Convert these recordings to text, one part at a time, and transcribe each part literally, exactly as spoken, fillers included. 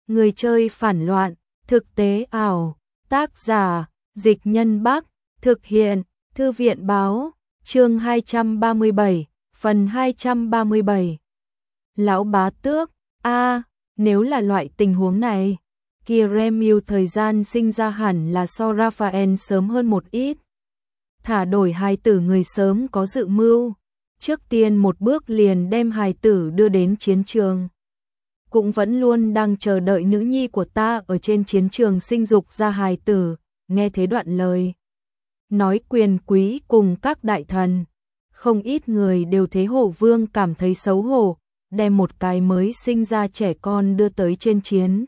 Người chơi phản loạn, thực tế ảo, tác giả, Dịch Nhân Bắc, thực hiện, Thư viện báo, chương hai trăm ba mươi bảy, phần hai trăm ba mươi bảy. Lão Bá Tước, a, nếu là loại tình huống này, kia Remil thời gian sinh ra hẳn là so Raphael sớm hơn một ít. Thả đổi hài tử người sớm có dự mưu, trước tiên một bước liền đem hài tử đưa đến chiến trường. Cũng vẫn luôn đang chờ đợi nữ nhi của ta ở trên chiến trường sinh dục ra hài tử, nghe thế đoạn lời. Nói quyền quý cùng các đại thần, không ít người đều thấy Hổ Vương cảm thấy xấu hổ, đem một cái mới sinh ra trẻ con đưa tới trên chiến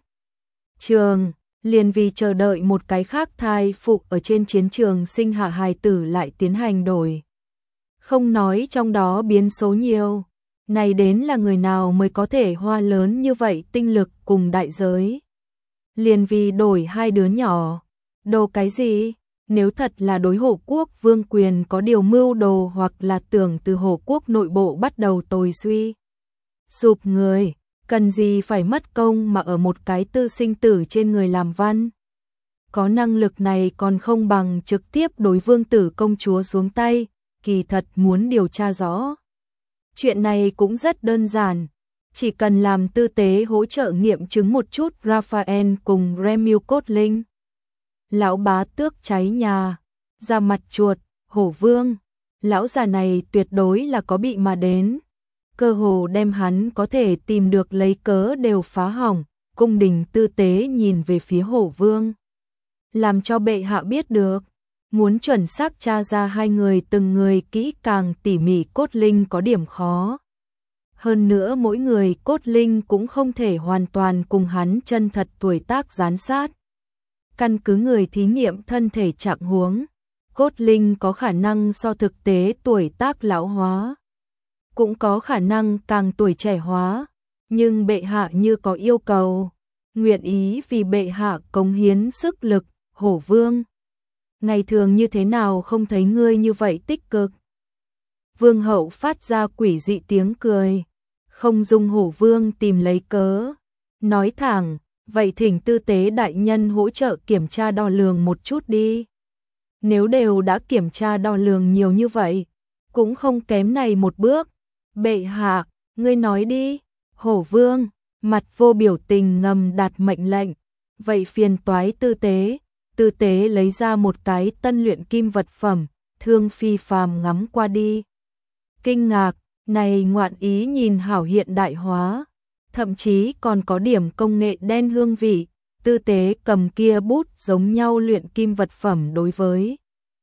trường, liền vì chờ đợi một cái khác thai phụ ở trên chiến trường sinh hạ hài tử lại tiến hành đổi. Không nói trong đó biến số nhiều, này đến là người nào mới có thể hoa lớn như vậy tinh lực cùng đại giới. Liền vì đổi hai đứa nhỏ, đồ cái gì? Nếu thật là đối Hổ Quốc vương quyền có điều mưu đồ hoặc là tưởng từ Hổ Quốc nội bộ bắt đầu tồi suy sụp người, cần gì phải mất công mà ở một cái tư sinh tử trên người làm văn. Có năng lực này còn không bằng trực tiếp đối vương tử công chúa xuống tay, kỳ thật muốn điều tra rõ. Chuyện này cũng rất đơn giản, chỉ cần làm tư tế hỗ trợ nghiệm chứng một chút Raphael cùng Remil cốt linh. Lão Bá Tước cháy nhà, ra mặt chuột, Hổ Vương, lão già này tuyệt đối là có bị mà đến. Cơ hồ đem hắn có thể tìm được lấy cớ đều phá hỏng, cung đình tư tế nhìn về phía Hổ Vương. Làm cho bệ hạ biết được, muốn chuẩn xác tra ra hai người từng người kỹ càng tỉ mỉ cốt linh có điểm khó. Hơn nữa mỗi người cốt linh cũng không thể hoàn toàn cùng hắn chân thật tuổi tác gián sát. Căn cứ người thí nghiệm thân thể trạng huống, cốt linh có khả năng so thực tế tuổi tác lão hóa, cũng có khả năng càng tuổi trẻ hóa, nhưng bệ hạ như có yêu cầu, nguyện ý vì bệ hạ cống hiến sức lực. Hổ Vương, ngày thường như thế nào không thấy ngươi như vậy tích cực? Vương hậu phát ra quỷ dị tiếng cười, không dung Hổ Vương tìm lấy cớ, nói thẳng, vậy thỉnh tư tế đại nhân hỗ trợ kiểm tra đo lường một chút đi. Nếu đều đã kiểm tra đo lường nhiều như vậy, cũng không kém này một bước. Bệ hạ, ngươi nói đi. Hổ Vương, mặt vô biểu tình ngầm đạt mệnh lệnh, vậy phiền toái tư tế. Tư tế lấy ra một cái tân luyện kim vật phẩm, Thương Phi phàm ngắm qua đi. Kinh ngạc, này ngoạn ý nhìn hảo hiện đại hóa, thậm chí còn có điểm công nghệ đen hương vị. Tư tế cầm kia bút giống nhau luyện kim vật phẩm đối với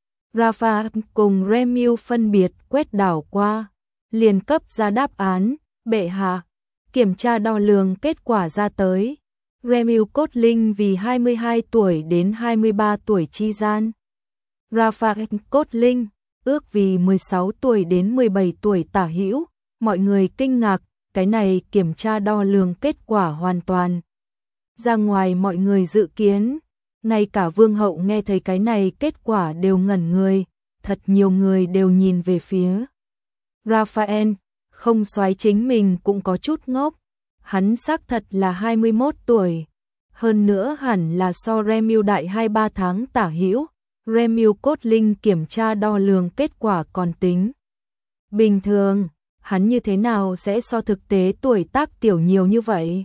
Rafa cùng Remil phân biệt quét đảo qua, liền cấp ra đáp án, bệ hạ, kiểm tra đo lường kết quả ra tới. Remil cốt linh vì hai mươi hai tuổi đến hai mươi ba tuổi chi gian. Raphael cốt linh ước vì mười sáu tuổi đến mười bảy tuổi tả hữu. Mọi người kinh ngạc, cái này kiểm tra đo lường kết quả hoàn toàn ra ngoài mọi người dự kiến. Ngay cả vương hậu nghe thấy cái này kết quả đều ngẩn người, thật nhiều người đều nhìn về phía Raphael, không soái chính mình cũng có chút ngốc. Hắn xác thật là hai mươi mốt tuổi, hơn nữa hẳn là so Remil đại hai ba tháng tả hữu. Remil cốt linh kiểm tra đo lường kết quả còn tính bình thường, hắn như thế nào sẽ so thực tế tuổi tác tiểu nhiều như vậy?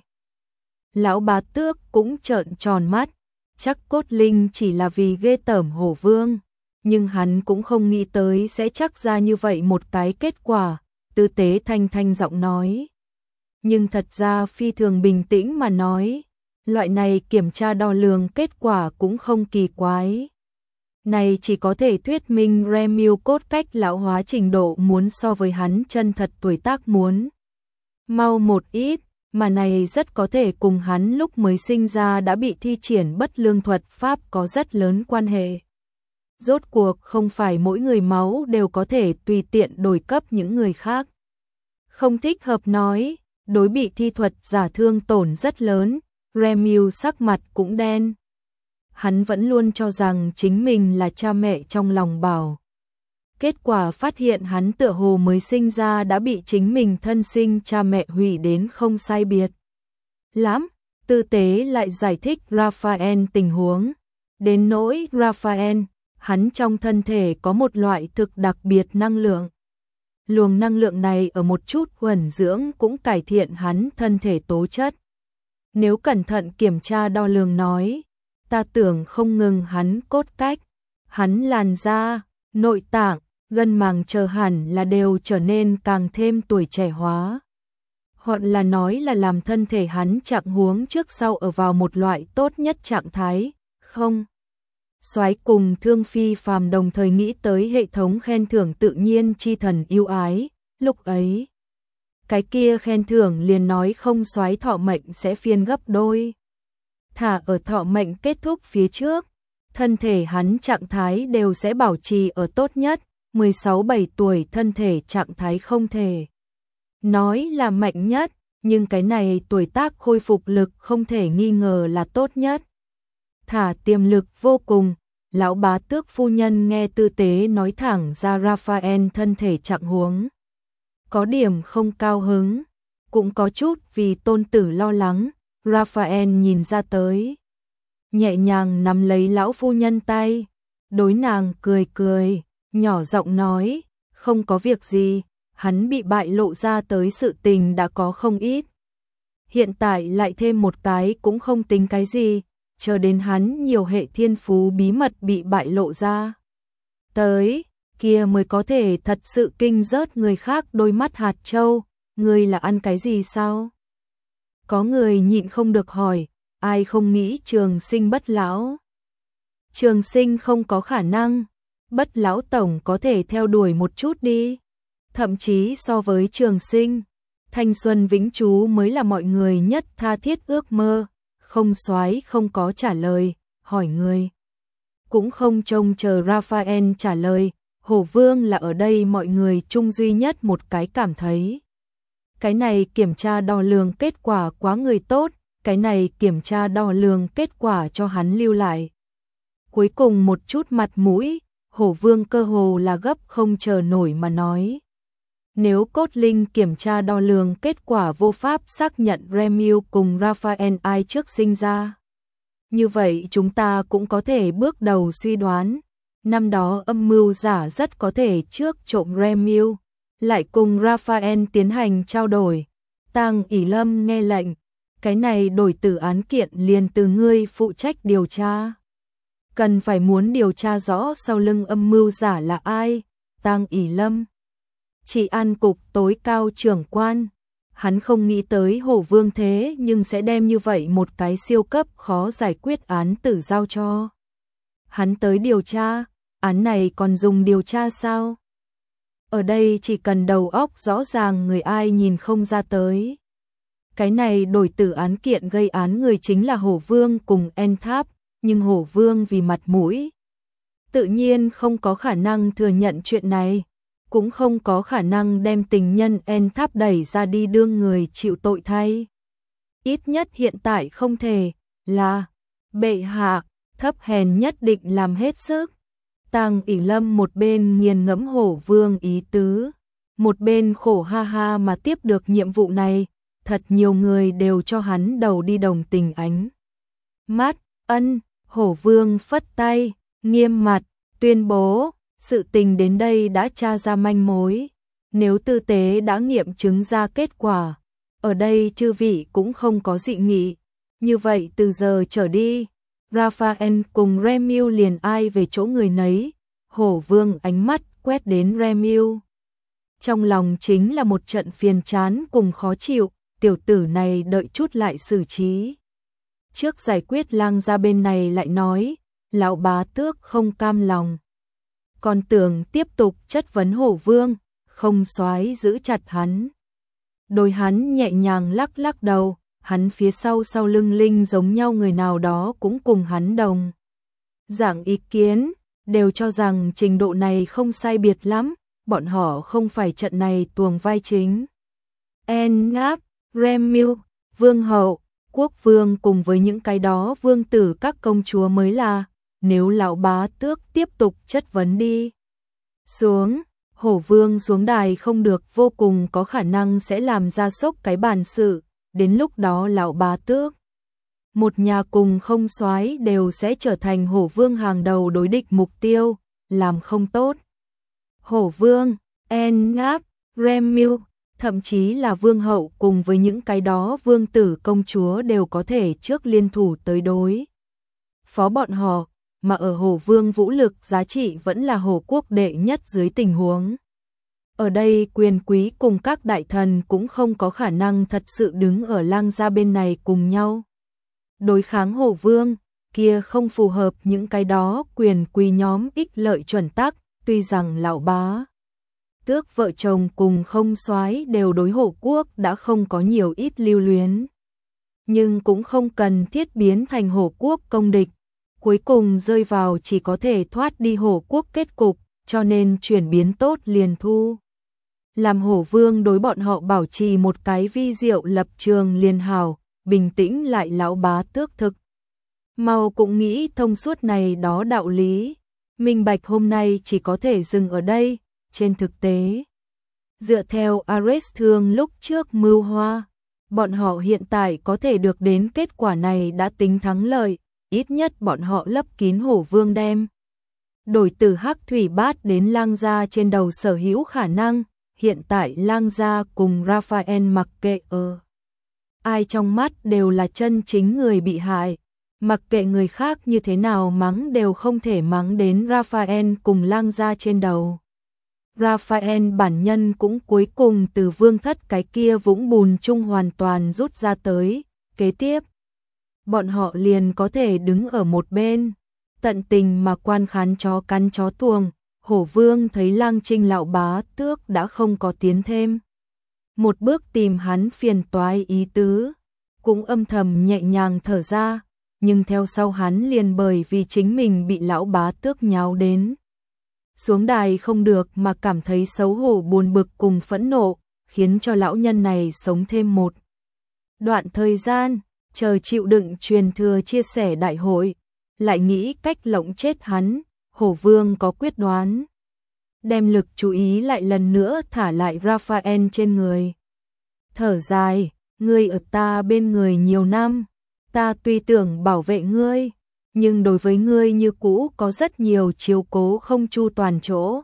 Lão Bá Tước cũng trợn tròn mắt, chắc cốt linh chỉ là vì ghê tởm Hổ Vương, nhưng hắn cũng không nghĩ tới sẽ chắc ra như vậy một cái kết quả. Tư tế thanh thanh giọng nói. Nhưng thật ra phi thường bình tĩnh mà nói, loại này kiểm tra đo lường kết quả cũng không kỳ quái. Này chỉ có thể thuyết minh Remil cốt cách lão hóa trình độ muốn so với hắn chân thật tuổi tác muốn mau một ít, mà này rất có thể cùng hắn lúc mới sinh ra đã bị thi triển bất lương thuật pháp có rất lớn quan hệ. Rốt cuộc không phải mỗi người máu đều có thể tùy tiện đổi cấp những người khác. Không thích hợp nói, đối bị thi thuật giả thương tổn rất lớn, Remil sắc mặt cũng đen. Hắn vẫn luôn cho rằng chính mình là cha mẹ trong lòng bảo. Kết quả phát hiện hắn tựa hồ mới sinh ra đã bị chính mình thân sinh cha mẹ hủy đến không sai biệt lắm, Tư tế lại giải thích Raphael tình huống. Đến nỗi Raphael, hắn trong thân thể có một loại thực đặc biệt năng lượng. Luồng năng lượng này ở một chút huẩn dưỡng cũng cải thiện hắn thân thể tố chất. Nếu cẩn thận kiểm tra đo lường nói, ta tưởng không ngừng hắn cốt cách, hắn làn da, nội tạng, gân màng chờ hẳn là đều trở nên càng thêm tuổi trẻ hóa. Hoặc là nói là làm thân thể hắn trạng huống trước sau ở vào một loại tốt nhất trạng thái, không? Soái cùng Thương Phi phàm đồng thời nghĩ tới hệ thống khen thưởng tự nhiên chi thần yêu ái, lúc ấy. Cái kia khen thưởng liền nói không soái thọ mệnh sẽ phiên gấp đôi. Thả ở thọ mệnh kết thúc phía trước, thân thể hắn trạng thái đều sẽ bảo trì ở tốt nhất, mười sáu bảy tuổi thân thể trạng thái không thể. Nói là mạnh nhất, nhưng cái này tuổi tác khôi phục lực không thể nghi ngờ là tốt nhất. Thả tiềm lực vô cùng, lão bá tước phu nhân nghe tư tế nói thẳng ra Raphael thân thể trạng huống. Có điểm không cao hứng, cũng có chút vì tôn tử lo lắng, Raphael nhìn ra tới. Nhẹ nhàng nắm lấy lão phu nhân tay, đối nàng cười cười, nhỏ giọng nói, không có việc gì, hắn bị bại lộ ra tới sự tình đã có không ít. Hiện tại lại thêm một cái cũng không tính cái gì, chờ đến hắn nhiều hệ thiên phú bí mật bị bại lộ ra. Tới, kia mới có thể thật sự kinh rớt người khác đôi mắt hạt châu, người là ăn cái gì sao? Có người nhịn không được hỏi, ai không nghĩ trường sinh bất lão? Trường sinh không có khả năng, bất lão tổng có thể theo đuổi một chút đi. Thậm chí so với trường sinh, thanh xuân vĩnh trú mới là mọi người nhất tha thiết ước mơ. Không soái không có trả lời, hỏi người. Cũng không trông chờ Raphael trả lời, Hổ Vương là ở đây mọi người chung duy nhất một cái cảm thấy. Cái này kiểm tra đo lường kết quả quá người tốt, cái này kiểm tra đo lường kết quả cho hắn lưu lại. Cuối cùng một chút mặt mũi, Hổ Vương cơ hồ là gấp không chờ nổi mà nói. Nếu cốt linh kiểm tra đo lường kết quả vô pháp xác nhận Remiu cùng Raphael ai trước sinh ra. Như vậy chúng ta cũng có thể bước đầu suy đoán, năm đó âm mưu giả rất có thể trước trộm Remiu, lại cùng Raphael tiến hành trao đổi. Tang ỷ lâm nghe lệnh, cái này đổi tử án kiện liền từ ngươi phụ trách điều tra. Cần phải muốn điều tra rõ sau lưng âm mưu giả là ai. Tang ỷ lâm, Trị an cục tối cao trưởng quan, hắn không nghĩ tới Hổ Vương thế nhưng sẽ đem như vậy một cái siêu cấp khó giải quyết án tử giao cho. Hắn tới điều tra, án này còn dùng điều tra sao? Ở đây chỉ cần đầu óc rõ ràng người ai nhìn không ra tới. Cái này đổi tử án kiện gây án người chính là Hổ Vương cùng En Tháp, nhưng Hổ Vương vì mặt mũi, tự nhiên không có khả năng thừa nhận chuyện này. Cũng không có khả năng đem tình nhân En Tháp đẩy ra đi đương người chịu tội thay. Ít nhất hiện tại không thể, là bệ hạ, thấp hèn nhất định làm hết sức. Tang ỷ lâm một bên nghiền ngẫm Hổ Vương ý tứ, một bên khổ ha ha mà tiếp được nhiệm vụ này, thật nhiều người đều cho hắn đầu đi đồng tình ánh mắt. Ân, Hổ Vương phất tay, nghiêm mặt, tuyên bố. Sự tình đến đây đã tra ra manh mối, nếu tư tế đã nghiệm chứng ra kết quả, ở đây chư vị cũng không có dị nghị, như vậy từ giờ trở đi, Raphael cùng Remiu liền ai về chỗ người nấy. Hổ Vương ánh mắt quét đến Remiu, trong lòng chính là một trận phiền chán cùng khó chịu, tiểu tử này đợi chút lại xử trí. Trước giải quyết lang ra bên này lại nói, lão bá tước không cam lòng. Còn tưởng tiếp tục chất vấn Hổ Vương, không soái giữ chặt hắn. Đôi hắn nhẹ nhàng lắc lắc đầu, hắn phía sau sau lưng linh giống nhau người nào đó cũng cùng hắn đồng dạng ý kiến, đều cho rằng trình độ này không sai biệt lắm, bọn họ không phải trận này tuồng vai chính. En Ngáp, Remiu, Vương hậu, quốc vương cùng với những cái đó vương tử các công chúa mới là. Nếu lão bá tước tiếp tục chất vấn đi xuống, Hổ Vương xuống đài không được, vô cùng có khả năng sẽ làm ra sốc cái bàn sự, đến lúc đó lão bá tước một nhà cùng không soái đều sẽ trở thành hổ vương hàng đầu đối địch mục tiêu, làm không tốt. Hổ vương, Ennap, Remil, thậm chí là vương hậu cùng với những cái đó vương tử công chúa đều có thể trước liên thủ tới đối phó bọn họ, mà ở hổ vương vũ lực giá trị vẫn là hổ quốc đệ nhất dưới tình huống. Ở đây quyền quý cùng các đại thần cũng không có khả năng thật sự đứng ở Lang gia bên này cùng nhau đối kháng hổ vương, kia không phù hợp những cái đó quyền quý nhóm ích lợi chuẩn tắc, tuy rằng lão bá tước vợ chồng cùng không soái đều đối hổ quốc đã không có nhiều ít lưu luyến, nhưng cũng không cần thiết biến thành hổ quốc công địch, cuối cùng rơi vào chỉ có thể thoát đi hổ quốc kết cục, cho nên chuyển biến tốt liền thu. Làm hổ vương đối bọn họ bảo trì một cái vi diệu lập trường liền hào, bình tĩnh lại lão bá tước thực. Mau cũng nghĩ thông suốt này đó đạo lý, minh bạch hôm nay chỉ có thể dừng ở đây, trên thực tế. Dựa theo Ares Thương lúc trước mưu hoa, bọn họ hiện tại có thể được đến kết quả này đã tính thắng lợi, ít nhất bọn họ lấp kín hổ vương đem. Đổi từ hắc thủy bát đến Lang gia trên đầu sở hữu khả năng, hiện tại Lang gia cùng Raphael mặc kệ ở ai trong mắt đều là chân chính người bị hại, mặc kệ người khác như thế nào mắng đều không thể mắng đến Raphael cùng Lang gia trên đầu. Raphael bản nhân cũng cuối cùng từ vương thất cái kia vũng bùn chung hoàn toàn rút ra tới, kế tiếp bọn họ liền có thể đứng ở một bên, tận tình mà quan khán chó cắn chó tuồng. Hổ vương thấy Lang Trinh lão bá tước đã không có tiến thêm một bước tìm hắn phiền toái ý tứ, cũng âm thầm nhẹ nhàng thở ra, nhưng theo sau hắn liền bởi vì chính mình bị lão bá tước nháo đến xuống đài không được mà cảm thấy xấu hổ buồn bực cùng phẫn nộ, khiến cho lão nhân này sống thêm một đoạn thời gian, chờ chịu đựng truyền thừa chia sẻ đại hội, lại nghĩ cách lộng chết hắn. Hổ vương có quyết đoán, đem lực chú ý lại lần nữa thả lại Raphael trên người. Thở dài, ngươi ở ta bên người nhiều năm, ta tuy tưởng bảo vệ ngươi, nhưng đối với ngươi như cũ có rất nhiều chiếu cố không chu toàn chỗ.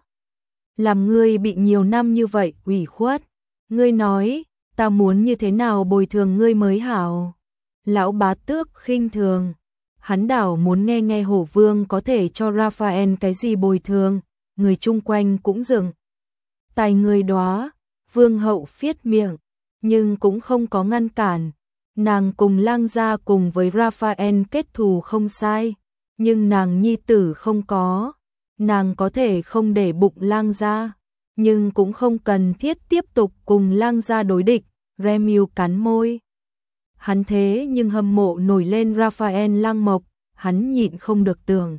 Làm ngươi bị nhiều năm như vậy ủy khuất, ngươi nói, ta muốn như thế nào bồi thường ngươi mới hảo. Lão bá tước khinh thường. Hắn đảo muốn nghe nghe hổ vương có thể cho Raphael cái gì bồi thường, người chung quanh cũng dừng. Tài người đóa, vương hậu phiết miệng, nhưng cũng không có ngăn cản. Nàng cùng Lang gia cùng với Raphael kết thù không sai, nhưng nàng nhi tử không có. Nàng có thể không để bụng Lang gia, nhưng cũng không cần thiết tiếp tục cùng Lang gia đối địch. Remil cắn môi. Hắn thế nhưng hâm mộ nổi lên Raphael Lang Mộc, hắn nhịn không được tưởng.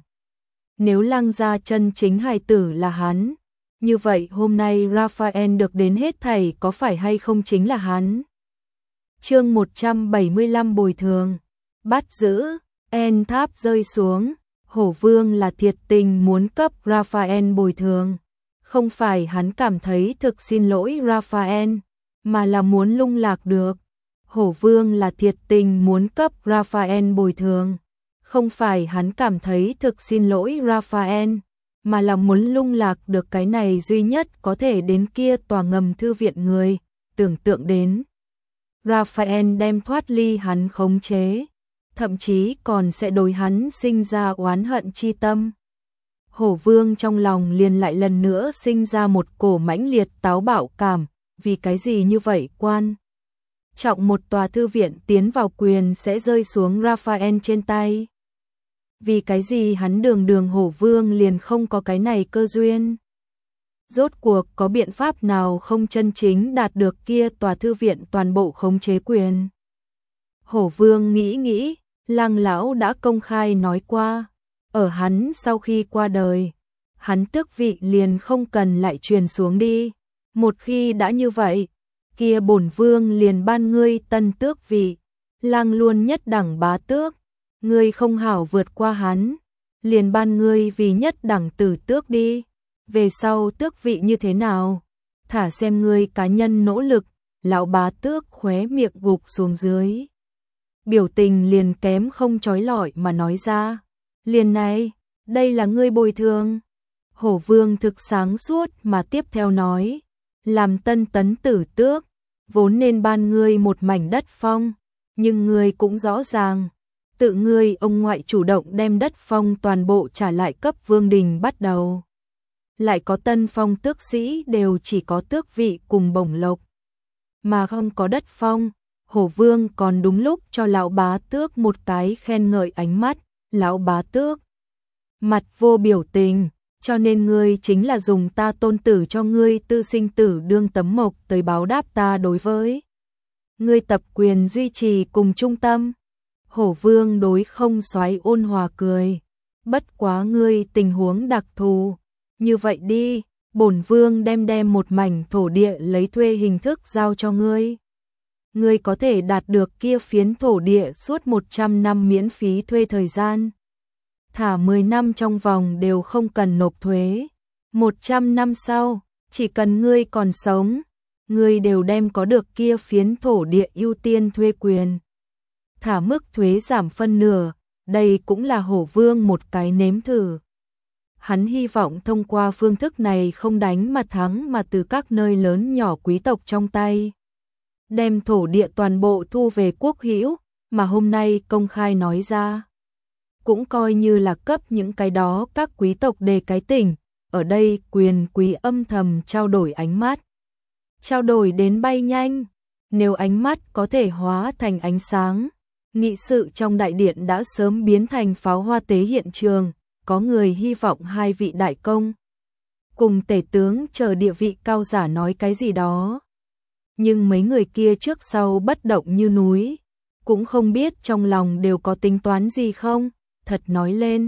Nếu Lang gia chân chính hài tử là hắn, như vậy hôm nay Raphael được đến hết thảy có phải hay không chính là hắn. Chương một trăm bảy mươi lăm bồi thường, bắt giữ, En tháp rơi xuống, hổ vương là thiệt tình muốn cấp Raphael bồi thường. Không phải hắn cảm thấy thực xin lỗi Raphael, mà là muốn lung lạc được. Hổ vương là thiệt tình muốn cấp Raphael bồi thường, không phải hắn cảm thấy thực xin lỗi Raphael, mà là muốn lung lạc được cái này duy nhất có thể đến kia tòa ngầm thư viện người, tưởng tượng đến. Raphael đem thoát ly hắn khống chế, thậm chí còn sẽ đối hắn sinh ra oán hận chi tâm. Hổ vương trong lòng liền lại lần nữa sinh ra một cổ mãnh liệt táo bạo cảm, vì cái gì như vậy quan. Trọng một tòa thư viện tiến vào quyền sẽ rơi xuống Raphael trên tay. Vì cái gì hắn đường đường hổ vương liền không có cái này cơ duyên. Rốt cuộc có biện pháp nào không chân chính đạt được kia tòa thư viện toàn bộ khống chế quyền. Hổ vương nghĩ nghĩ, Lang lão đã công khai nói qua, ở hắn sau khi qua đời, hắn tước vị liền không cần lại truyền xuống đi. Một khi đã như vậy, kia bổn vương liền ban ngươi tân tước vị, Lang luôn nhất đẳng bá tước, ngươi không hảo vượt qua hắn, liền ban ngươi vì nhất đẳng tử tước đi, về sau tước vị như thế nào, thả xem ngươi cá nhân nỗ lực. Lão bá tước khóe miệng gục xuống dưới. biểu tình liền kém không chói lọi mà nói ra. Liền này, đây là ngươi bồi thường. Hổ Vương thực sáng suốt mà tiếp theo nói, làm tân tấn tử tước, vốn nên ban ngươi một mảnh đất phong, nhưng ngươi cũng rõ ràng, tự ngươi ông ngoại chủ động đem đất phong toàn bộ trả lại cấp vương đình bắt đầu. Lại có tân phong tước sĩ đều chỉ có tước vị cùng bổng lộc, mà không có đất phong. Hổ Vương còn đúng lúc cho lão bá tước một cái khen ngợi ánh mắt, lão bá tước mặt vô biểu tình, cho nên ngươi chính là dùng ta tôn tử cho ngươi tư sinh tử đương tấm mộc tới báo đáp ta đối với ngươi tập quyền duy trì cùng trung tâm. Hổ Vương đối không soái ôn hòa cười, bất quá ngươi tình huống đặc thù, như vậy đi, bổn vương đem đem một mảnh thổ địa lấy thuê hình thức giao cho ngươi. Ngươi có thể đạt được kia phiến thổ địa suốt một trăm năm miễn phí thuê thời gian. Thả mười năm trong vòng đều không cần nộp thuế. một trăm năm sau, chỉ cần ngươi còn sống, ngươi đều đem có được kia phiến thổ địa ưu tiên thuê quyền. Thả mức thuế giảm phân nửa, đây cũng là Hổ Vương một cái nếm thử. Hắn hy vọng thông qua phương thức này không đánh mà thắng mà từ các nơi lớn nhỏ quý tộc trong tay đem thổ địa toàn bộ thu về quốc hữu, mà hôm nay công khai nói ra. Cũng coi như là cấp những cái đó các quý tộc đề cái tỉnh, ở đây quyền quý âm thầm trao đổi ánh mắt. Trao đổi đến bay nhanh, nếu ánh mắt có thể hóa thành ánh sáng, nghị sự trong đại điện đã sớm biến thành pháo hoa tế hiện trường, có người hy vọng hai vị đại công cùng tể tướng chờ địa vị cao giả nói cái gì đó. Nhưng mấy người kia trước sau bất động như núi, cũng không biết trong lòng đều có tính toán gì không, thật nói lên.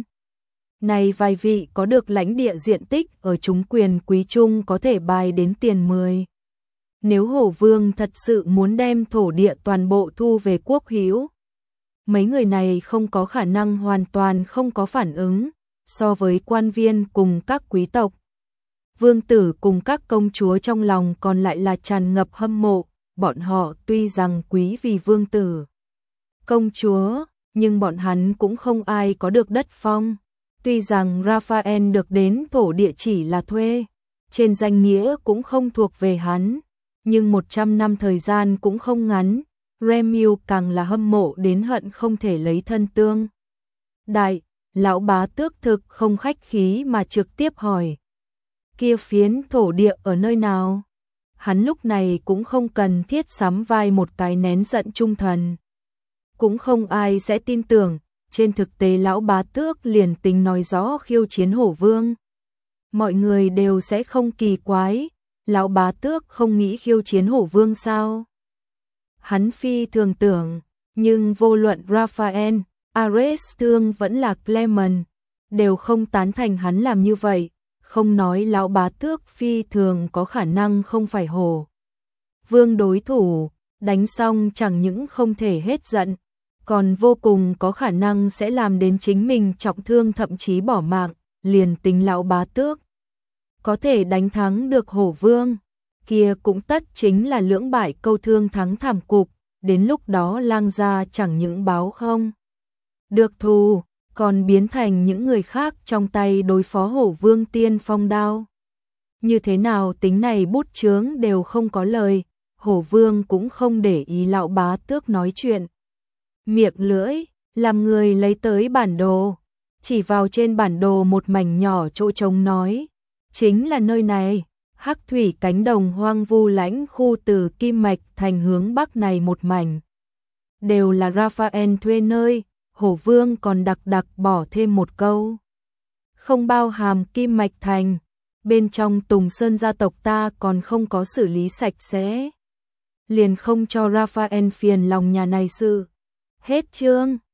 Này vài vị có được lãnh địa diện tích ở chúng quyền quý trung có thể bài đến tiền mười. Nếu Hổ Vương thật sự muốn đem thổ địa toàn bộ thu về quốc hữu, mấy người này không có khả năng hoàn toàn không có phản ứng, so với quan viên cùng các quý tộc. Vương tử cùng các công chúa trong lòng còn lại là tràn ngập hâm mộ, bọn họ tuy rằng quý vì vương tử, công chúa, nhưng bọn hắn cũng không ai có được đất phong. Tuy rằng Raphael được đến thổ địa chỉ là thuê, trên danh nghĩa cũng không thuộc về hắn, nhưng một trăm năm thời gian cũng không ngắn, Remiu càng là hâm mộ đến hận không thể lấy thân tương. Đại, lão bá tước thực không khách khí mà trực tiếp hỏi. Kia phiến thổ địa ở nơi nào? Hắn lúc này cũng không cần thiết sắm vai một cái nén giận trung thần. Cũng không ai sẽ tin tưởng, trên thực tế lão bá tước liền tính nói rõ khiêu chiến Hổ Vương. Mọi người đều sẽ không kỳ quái, lão bá tước không nghĩ khiêu chiến Hổ Vương sao? Hắn phi thường tưởng, nhưng vô luận Raphael, Ares Thương vẫn là Clement, đều không tán thành hắn làm như vậy, không nói lão bá tước phi thường có khả năng không phải Hổ Vương đối thủ, đánh xong chẳng những không thể hết giận, còn vô cùng có khả năng sẽ làm đến chính mình trọng thương thậm chí bỏ mạng, liền tính lão bá tước có thể đánh thắng được Hổ Vương, kia cũng tất chính là lưỡng bại câu thương thắng thảm cục, đến lúc đó lang gia chẳng những báo không được thù, còn biến thành những người khác trong tay đối phó Hổ Vương tiên phong đao. Như thế nào tính này bút chướng đều không có lời, Hổ Vương cũng không để ý lão bá tước nói chuyện. Miệng lưỡi, làm người lấy tới bản đồ, chỉ vào trên bản đồ một mảnh nhỏ chỗ trống nói, chính là nơi này, Hắc Thủy cánh đồng hoang vu lãnh khu từ Kim Mạch thành hướng bắc này một mảnh. Đều là Raphael thuê nơi, Hổ Vương còn đặc đặc bỏ thêm một câu. Không bao hàm Kim Mạch thành, bên trong Tùng Sơn gia tộc ta còn không có xử lý sạch sẽ. Liền không cho Raphael phiền lòng nhà này sự. Hết chương.